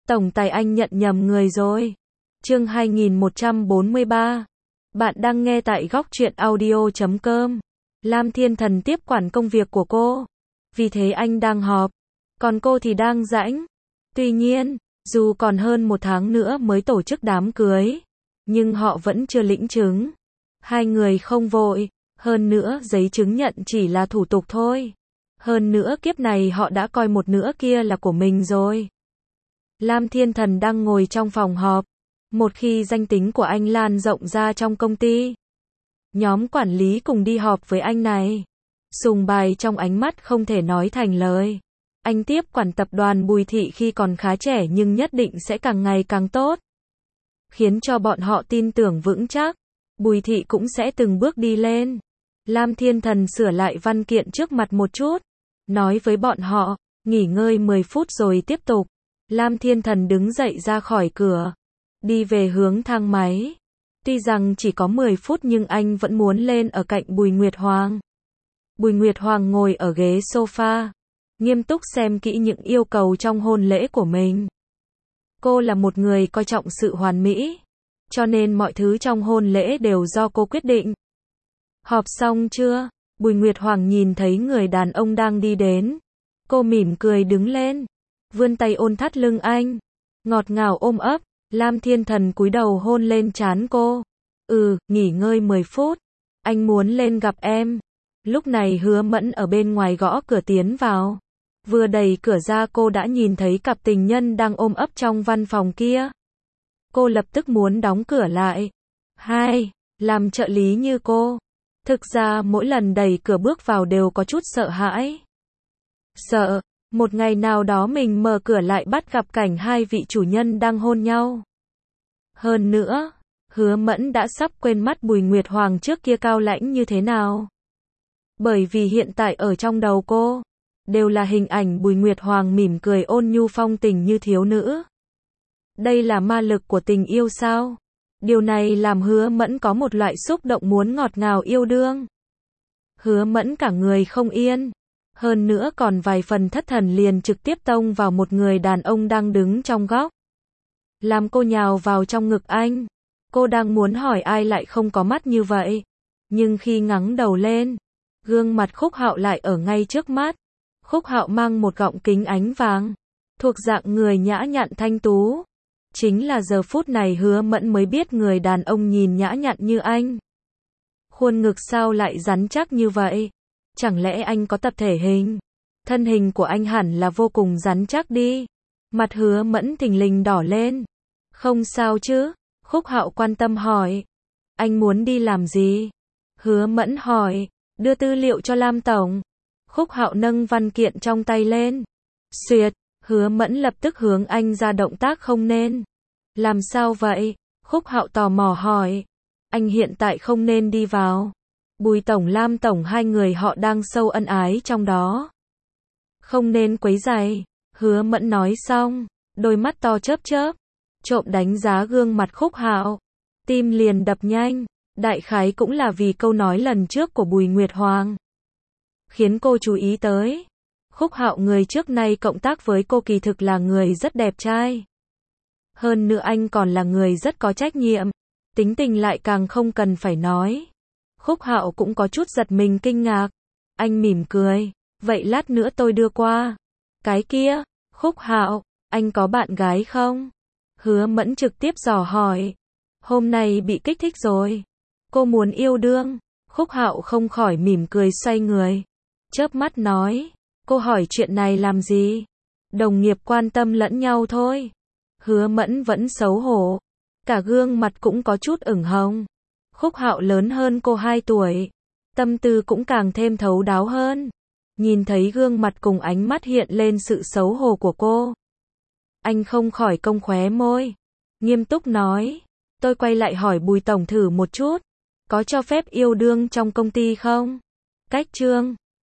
Tổng tài anh nhận nhầm người rồi. Chương 2143. Bạn đang nghe tại góc truyện audio.com. Lam Thiên Thần tiếp quản công việc của cô. Vì thế anh đang họp. Còn cô thì đang rãnh. Tuy nhiên, dù còn hơn 1 tháng nữa mới tổ chức đám cưới, nhưng họ vẫn chưa lĩnh chứng. Hai người không vội. Hơn nữa giấy chứng nhận chỉ là thủ tục thôi. Hơn nữa kiếp này họ đã coi một nửa kia là của mình rồi. Lam Thiên Thần đang ngồi trong phòng họp. Một khi danh tính của anh lan rộng ra trong công ty, nhóm quản lý cùng đi họp với anh này. Sùng bài trong ánh mắt không thể nói thành lời. Anh tiếp quản tập đoàn Bùi Thị khi còn khá trẻ nhưng nhất định sẽ càng ngày càng tốt, khiến cho bọn họ tin tưởng vững chắc. Bùi Thị cũng sẽ từng bước đi lên. Lam Thiên Thần sửa lại văn kiện trước mặt một chút, nói với bọn họ, nghỉ ngơi 10 phút rồi tiếp tục. Lam Thiên Thần đứng dậy ra khỏi cửa, đi về hướng thang máy. Tuy rằng chỉ có 10 phút nhưng anh vẫn muốn lên ở cạnh Bùi Nguyệt Hoàng. Bùi Nguyệt Hoàng ngồi ở ghế sofa, nghiêm túc xem kỹ những yêu cầu trong hôn lễ của mình. Cô là một người coi trọng sự hoàn mỹ, cho nên mọi thứ trong hôn lễ đều do cô quyết định. Họp xong chưa? Bùi Nguyệt Hoàng nhìn thấy người đàn ông đang đi đến. Cô mỉm cười đứng lên, vươn tay ôm thắt lưng anh, ngọt ngào ôm ấp. Lam Thiên Thần cúi đầu hôn lên trán cô. Nghỉ ngơi 10 phút. Anh muốn lên gặp em. Lúc này Hứa Mẫn ở bên ngoài gõ cửa tiến vào. Vừa đẩy cửa ra cô đã nhìn thấy cặp tình nhân đang ôm ấp trong văn phòng kia. Cô lập tức muốn đóng cửa lại. Làm trợ lý như cô, thực ra mỗi lần đẩy cửa bước vào đều có chút sợ hãi. Sợ một ngày nào đó mình mở cửa lại bắt gặp cảnh hai vị chủ nhân đang hôn nhau. Hơn nữa, Hứa Mẫn đã sắp quên mắt Bùi Nguyệt Hoàng trước kia cao lãnh như thế nào. Bởi vì hiện tại ở trong đầu cô, đều là hình ảnh Bùi Nguyệt Hoàng mỉm cười ôn nhu phong tình như thiếu nữ. Đây là ma lực của tình yêu sao? Điều này làm Hứa Mẫn có một loại xúc động muốn ngọt ngào yêu đương. Hứa Mẫn cả người không yên. Hơn nữa còn vài phần thất thần liền trực tiếp tông vào một người đàn ông đang đứng trong góc. Làm cô nhào vào trong ngực anh. Cô đang muốn hỏi ai lại không có mắt như vậy. Nhưng khi ngẩng đầu lên, gương mặt Khúc Hạo lại ở ngay trước mắt. Khúc Hạo mang một gọng kính ánh vàng, thuộc dạng người nhã nhặn thanh tú. Chính là giờ phút này Hứa Mẫn mới biết người đàn ông nhìn nhã nhặn như anh. Khuôn ngực sao lại rắn chắc như vậy? Chẳng lẽ anh có tập thể hình? Thân hình của anh hẳn là vô cùng rắn chắc đi. Mặt Hứa Mẫn thình lình đỏ lên. Không sao chứ? Khúc Hạo quan tâm hỏi. Anh muốn đi làm gì? Hứa Mẫn hỏi. Đưa tư liệu cho Lam Tổng. Khúc Hạo nâng văn kiện trong tay lên. Xuyệt. Hứa Mẫn lập tức hướng anh ra động tác không nên. Làm sao vậy? Khúc Hạo tò mò hỏi. Anh hiện tại không nên đi vào. Bùi Tổng Lam Tổng hai người họ đang sâu ân ái trong đó. Không nên quấy rầy. Hứa Mẫn nói xong, đôi mắt to chớp chớp, trộm đánh giá gương mặt Khúc Hạo. Tim liền đập nhanh, đại khái cũng là vì câu nói lần trước của Bùi Nguyệt Hoàng, khiến cô chú ý tới. Khúc Hạo người trước nay cộng tác với cô kỳ thực là người rất đẹp trai. Hơn nữa anh còn là người rất có trách nhiệm, tính tình lại càng không cần phải nói. Khúc Hạo cũng có chút giật mình kinh ngạc. Anh mỉm cười, vậy lát nữa tôi đưa qua. Cái kia, Khúc Hạo, anh có bạn gái không? Hứa Mẫn trực tiếp dò hỏi. Hôm nay bị kích thích rồi. Cô muốn yêu đương. Khúc Hạo không khỏi mỉm cười xoay người, chớp mắt nói. Cô hỏi chuyện này làm gì? Đồng nghiệp quan tâm lẫn nhau thôi. Hứa Mẫn vẫn xấu hổ, cả gương mặt cũng có chút ửng hồng. Khúc Hạo lớn hơn cô 2 tuổi, tâm tư cũng càng thêm thấu đáo hơn. Nhìn thấy gương mặt cùng ánh mắt hiện lên sự xấu hổ của cô, anh không khỏi cong khóe môi, nghiêm túc nói. Tôi quay lại hỏi Bùi Tổng thử một chút, có cho phép yêu đương trong công ty không? Cách chương